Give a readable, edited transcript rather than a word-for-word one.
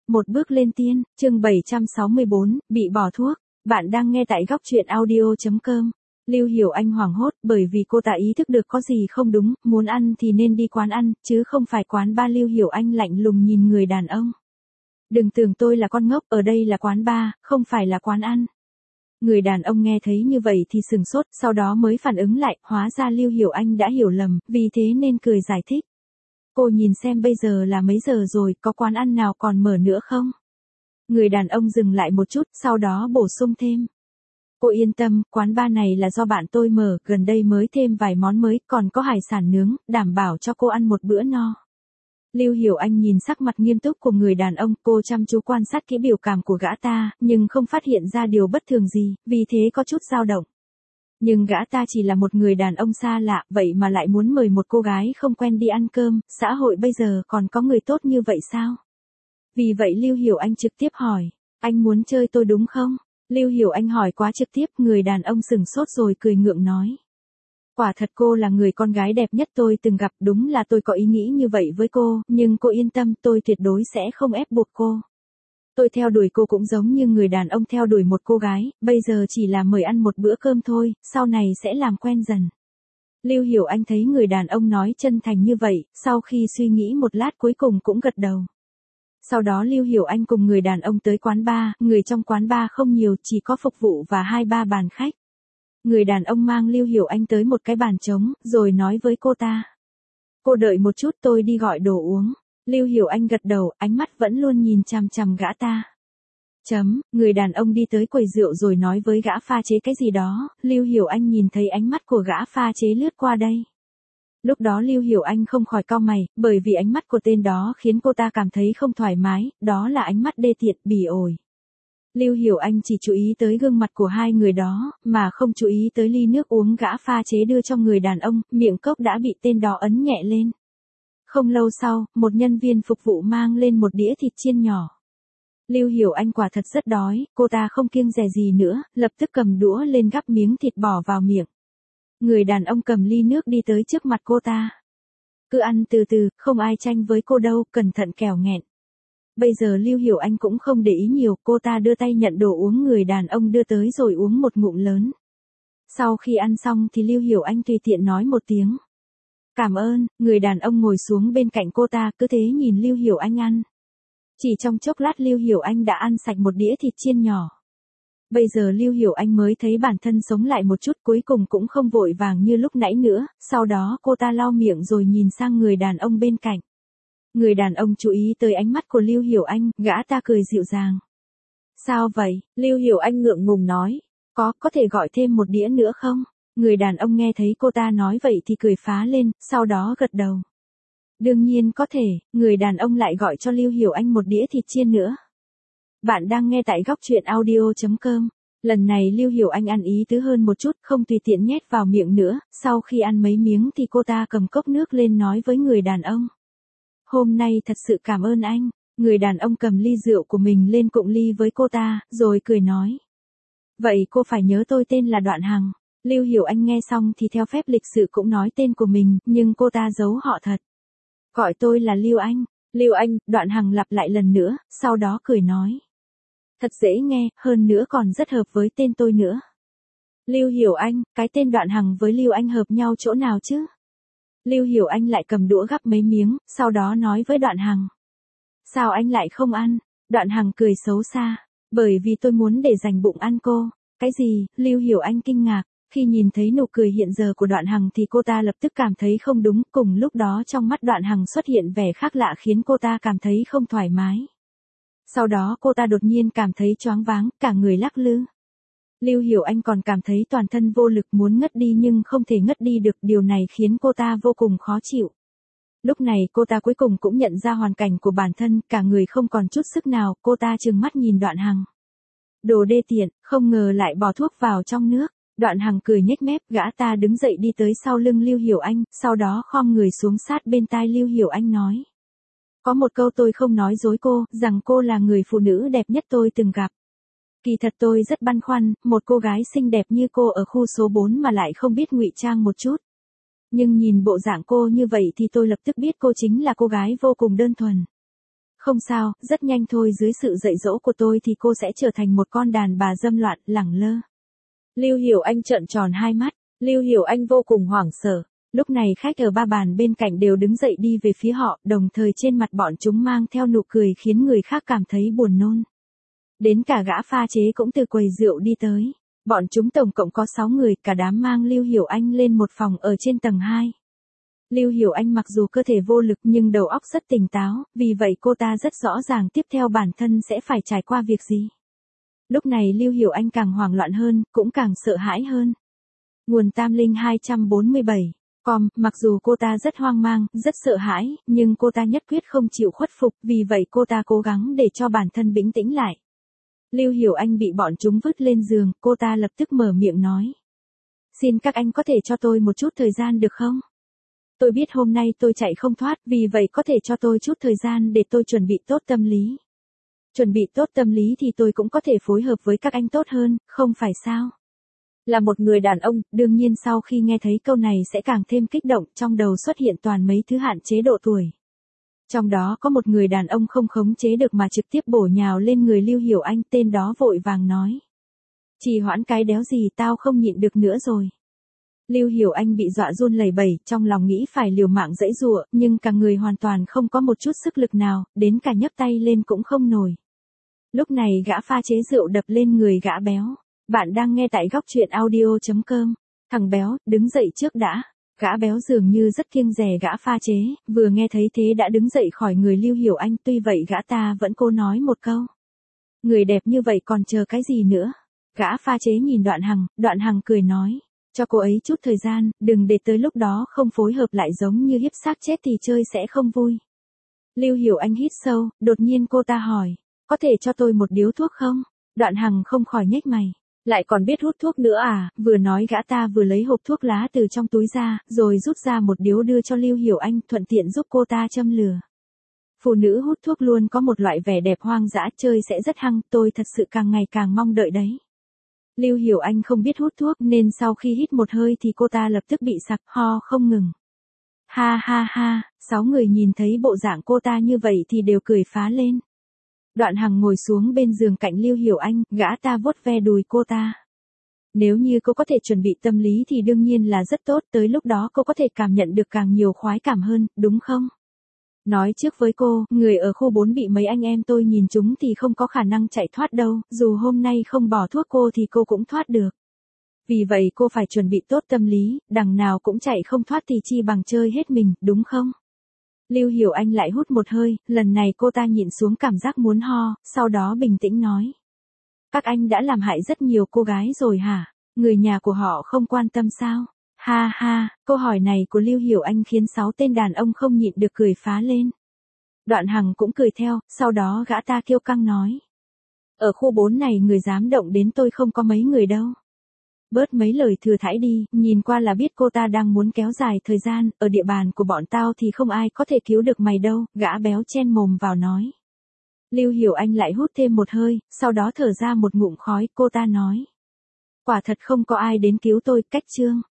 Một bước lên tiên, chương 764, bị bỏ thuốc. Bạn đang nghe tại góc truyện audio.com. Lưu Hiểu Anh hoảng hốt bởi vì cô ta ý thức được có gì không đúng, muốn ăn thì nên đi quán ăn, chứ không phải quán bar. Lưu Hiểu Anh lạnh lùng nhìn người đàn ông. Đừng tưởng tôi là con ngốc, ở đây là quán bar, không phải là quán ăn. Người đàn ông nghe thấy như vậy thì sừng sốt, sau đó mới phản ứng lại, hóa ra Lưu Hiểu Anh đã hiểu lầm, vì thế nên cười giải thích. Cô nhìn xem bây giờ là mấy giờ rồi, có quán ăn nào còn mở nữa không? Người đàn ông dừng lại một chút, sau đó bổ sung thêm. Cô yên tâm, quán bar này là do bạn tôi mở, gần đây mới thêm vài món mới, còn có hải sản nướng, đảm bảo cho cô ăn một bữa no. Lưu Hiểu Anh nhìn sắc mặt nghiêm túc của người đàn ông, cô chăm chú quan sát kỹ biểu cảm của gã ta, nhưng không phát hiện ra điều bất thường gì, vì thế có chút dao động. Nhưng gã ta chỉ là một người đàn ông xa lạ, vậy mà lại muốn mời một cô gái không quen đi ăn cơm, xã hội bây giờ còn có người tốt như vậy sao? Vì vậy Lưu Hiểu Anh trực tiếp hỏi, anh muốn chơi tôi đúng không? Lưu Hiểu Anh hỏi quá trực tiếp, người đàn ông sừng sốt rồi cười ngượng nói. Quả thật cô là người con gái đẹp nhất tôi từng gặp, đúng là tôi có ý nghĩ như vậy với cô, nhưng cô yên tâm, tôi tuyệt đối sẽ không ép buộc cô. Tôi theo đuổi cô cũng giống như người đàn ông theo đuổi một cô gái, bây giờ chỉ là mời ăn một bữa cơm thôi, sau này sẽ làm quen dần. Lưu Hiểu Anh thấy người đàn ông nói chân thành như vậy, sau khi suy nghĩ một lát cuối cùng cũng gật đầu. Sau đó Lưu Hiểu Anh cùng người đàn ông tới quán bar, người trong quán bar không nhiều, chỉ có phục vụ và 2-3 bàn khách. Người đàn ông mang Lưu Hiểu Anh tới một cái bàn trống, rồi nói với cô ta. Cô đợi một chút, tôi đi gọi đồ uống. Lưu Hiểu Anh gật đầu, ánh mắt vẫn luôn nhìn chằm chằm gã ta. Người đàn ông đi tới quầy rượu rồi nói với gã pha chế cái gì đó, Lưu Hiểu Anh nhìn thấy ánh mắt của gã pha chế lướt qua đây. Lúc đó Lưu Hiểu Anh không khỏi cau mày, bởi vì ánh mắt của tên đó khiến cô ta cảm thấy không thoải mái, đó là ánh mắt đê tiện, bỉ ổi. Lưu Hiểu Anh chỉ chú ý tới gương mặt của hai người đó, mà không chú ý tới ly nước uống gã pha chế đưa cho người đàn ông, miệng cốc đã bị tên đó ấn nhẹ lên. Không lâu sau, một nhân viên phục vụ mang lên một đĩa thịt chiên nhỏ. Lưu Hiểu Anh quả thật rất đói, cô ta không kiêng dè gì nữa, lập tức cầm đũa lên gắp miếng thịt bỏ vào miệng. Người đàn ông cầm ly nước đi tới trước mặt cô ta. Cứ ăn từ từ, không ai tranh với cô đâu, cẩn thận kẻo nghẹn. Bây giờ Lưu Hiểu Anh cũng không để ý nhiều, cô ta đưa tay nhận đồ uống người đàn ông đưa tới rồi uống một ngụm lớn. Sau khi ăn xong thì Lưu Hiểu Anh tùy tiện nói một tiếng. Cảm ơn, người đàn ông ngồi xuống bên cạnh cô ta, cứ thế nhìn Lưu Hiểu Anh ăn. Chỉ trong chốc lát Lưu Hiểu Anh đã ăn sạch một đĩa thịt chiên nhỏ. Bây giờ Lưu Hiểu Anh mới thấy bản thân sống lại một chút, cuối cùng cũng không vội vàng như lúc nãy nữa, sau đó cô ta lau miệng rồi nhìn sang người đàn ông bên cạnh. Người đàn ông chú ý tới ánh mắt của Lưu Hiểu Anh, gã ta cười dịu dàng. Sao vậy? Lưu Hiểu Anh ngượng ngùng nói. Có thể gọi thêm một đĩa nữa không? Người đàn ông nghe thấy cô ta nói vậy thì cười phá lên, sau đó gật đầu. Đương nhiên có thể, người đàn ông lại gọi cho Lưu Hiểu Anh một đĩa thịt chiên nữa. Bạn đang nghe tại góc truyện audio.com. Lần này Lưu Hiểu Anh ăn ý tứ hơn một chút, không tùy tiện nhét vào miệng nữa, sau khi ăn mấy miếng thì cô ta cầm cốc nước lên nói với người đàn ông. Hôm nay thật sự cảm ơn anh. Người đàn ông cầm ly rượu của mình lên cụng ly với cô ta, rồi cười nói. Vậy cô phải nhớ tôi tên là Đoạn Hằng. Lưu Hiểu Anh nghe xong thì theo phép lịch sự cũng nói tên của mình, nhưng cô ta giấu họ thật. Gọi tôi là Lưu Anh. Lưu Anh, Đoạn Hằng lặp lại lần nữa, sau đó cười nói. Thật dễ nghe, hơn nữa còn rất hợp với tên tôi nữa. Lưu Hiểu Anh, cái tên Đoạn Hằng với Lưu Anh hợp nhau chỗ nào chứ? Lưu Hiểu Anh lại cầm đũa gắp mấy miếng, sau đó nói với Đoạn Hằng. Sao anh lại không ăn? Đoạn Hằng cười xấu xa. Bởi vì tôi muốn để dành bụng ăn cô. Cái gì? Lưu Hiểu Anh kinh ngạc. Khi nhìn thấy nụ cười hiện giờ của Đoạn Hằng thì cô ta lập tức cảm thấy không đúng. Cùng lúc đó trong mắt Đoạn Hằng xuất hiện vẻ khác lạ khiến cô ta cảm thấy không thoải mái. Sau đó cô ta đột nhiên cảm thấy choáng váng, cả người lắc lư. Lưu Hiểu Anh còn cảm thấy toàn thân vô lực muốn ngất đi nhưng không thể ngất đi được, điều này khiến cô ta vô cùng khó chịu. Lúc này cô ta cuối cùng cũng nhận ra hoàn cảnh của bản thân, cả người không còn chút sức nào, cô ta trừng mắt nhìn Đoạn Hằng. Đồ đê tiện, không ngờ lại bỏ thuốc vào trong nước. Đoạn Hằng cười nhếch mép, gã ta đứng dậy đi tới sau lưng Lưu Hiểu Anh, sau đó khom người xuống sát bên tai Lưu Hiểu Anh nói. Có một câu tôi không nói dối cô, rằng cô là người phụ nữ đẹp nhất tôi từng gặp. Kỳ thật tôi rất băn khoăn, một cô gái xinh đẹp như cô ở khu số 4 mà lại không biết ngụy trang một chút. Nhưng nhìn bộ dạng cô như vậy thì tôi lập tức biết cô chính là cô gái vô cùng đơn thuần. Không sao, rất nhanh thôi, dưới sự dạy dỗ của tôi thì cô sẽ trở thành một con đàn bà dâm loạn, lẳng lơ. Lưu Hiểu Anh trợn tròn hai mắt, Lưu Hiểu Anh vô cùng hoảng sợ. Lúc này khách ở ba bàn bên cạnh đều đứng dậy đi về phía họ, đồng thời trên mặt bọn chúng mang theo nụ cười khiến người khác cảm thấy buồn nôn. Đến cả gã pha chế cũng từ quầy rượu đi tới. Bọn chúng tổng cộng có 6 người, cả đám mang Lưu Hiểu Anh lên một phòng ở trên tầng 2. Lưu Hiểu Anh mặc dù cơ thể vô lực nhưng đầu óc rất tỉnh táo, vì vậy cô ta rất rõ ràng tiếp theo bản thân sẽ phải trải qua việc gì. Lúc này Lưu Hiểu Anh càng hoảng loạn hơn, cũng càng sợ hãi hơn. Nguồn Tam Linh 247. Mặc dù cô ta rất hoang mang, rất sợ hãi, nhưng cô ta nhất quyết không chịu khuất phục, vì vậy cô ta cố gắng để cho bản thân bình tĩnh lại. Lưu Hiểu Anh bị bọn chúng vứt lên giường, cô ta lập tức mở miệng nói. Xin các anh có thể cho tôi một chút thời gian được không? Tôi biết hôm nay tôi chạy không thoát, vì vậy có thể cho tôi chút thời gian để tôi chuẩn bị tốt tâm lý. Chuẩn bị tốt tâm lý thì tôi cũng có thể phối hợp với các anh tốt hơn, không phải sao? Là một người đàn ông, đương nhiên sau khi nghe thấy câu này sẽ càng thêm kích động, trong đầu xuất hiện toàn mấy thứ hạn chế độ tuổi. Trong đó có một người đàn ông không khống chế được mà trực tiếp bổ nhào lên người Lưu Hiểu Anh, tên đó vội vàng nói. Trì hoãn cái đéo gì, tao không nhịn được nữa rồi. Lưu Hiểu Anh bị dọa run lẩy bẩy, trong lòng nghĩ phải liều mạng giãy giụa, nhưng cả người hoàn toàn không có một chút sức lực nào, đến cả nhấc tay lên cũng không nổi. Lúc này gã pha chế rượu đập lên người gã béo. Bạn đang nghe tại góc truyện audio.com. Thằng béo, đứng dậy trước đã. Gã béo dường như rất kiêng dè gã pha chế, vừa nghe thấy thế đã đứng dậy khỏi người Lưu Hiểu Anh, tuy vậy gã ta vẫn cố nói một câu. Người đẹp như vậy còn chờ cái gì nữa? Gã pha chế nhìn Đoạn Hằng cười nói. Cho cô ấy chút thời gian, đừng để tới lúc đó không phối hợp lại giống như hiếp xác chết thì chơi sẽ không vui. Lưu Hiểu Anh hít sâu, đột nhiên cô ta hỏi. Có thể cho tôi một điếu thuốc không? Đoạn Hằng không khỏi nhếch mày. Lại còn biết hút thuốc nữa à? Vừa nói gã ta vừa lấy hộp thuốc lá từ trong túi ra, rồi rút ra một điếu đưa cho Lưu Hiểu Anh, thuận tiện giúp cô ta châm lửa. Phụ nữ hút thuốc luôn có một loại vẻ đẹp hoang dã, chơi sẽ rất hăng, tôi thật sự càng ngày càng mong đợi đấy. Lưu Hiểu Anh không biết hút thuốc nên sau khi hít một hơi thì cô ta lập tức bị sặc, ho không ngừng. Ha ha ha, 6 người nhìn thấy bộ dạng cô ta như vậy thì đều cười phá lên. Đoạn Hằng ngồi xuống bên giường cạnh Lưu Hiểu Anh, gã ta vuốt ve đùi cô ta. Nếu như cô có thể chuẩn bị tâm lý thì đương nhiên là rất tốt, tới lúc đó cô có thể cảm nhận được càng nhiều khoái cảm hơn, đúng không? Nói trước với cô, người ở khu 4 bị mấy anh em tôi nhìn chúng thì không có khả năng chạy thoát đâu, dù hôm nay không bỏ thuốc cô thì cô cũng thoát được. Vì vậy cô phải chuẩn bị tốt tâm lý, đằng nào cũng chạy không thoát thì chi bằng chơi hết mình, đúng không? Lưu Hiểu Anh lại hút một hơi, lần này cô ta nhịn xuống cảm giác muốn ho, sau đó bình tĩnh nói. Các anh đã làm hại rất nhiều cô gái rồi hả? Người nhà của họ không quan tâm sao? Ha ha, câu hỏi này của Lưu Hiểu Anh khiến 6 tên đàn ông không nhịn được cười phá lên. Đoạn Hằng cũng cười theo, sau đó gã ta kiêu căng nói. Ở khu 4 này người dám động đến tôi không có mấy người đâu. Bớt mấy lời thừa thãi đi, nhìn qua là biết cô ta đang muốn kéo dài thời gian, ở địa bàn của bọn tao thì không ai có thể cứu được mày đâu, gã béo chen mồm vào nói. Lưu Hiểu Anh lại hút thêm một hơi, sau đó thở ra một ngụm khói, cô ta nói. Quả thật không có ai đến cứu tôi, cách chương.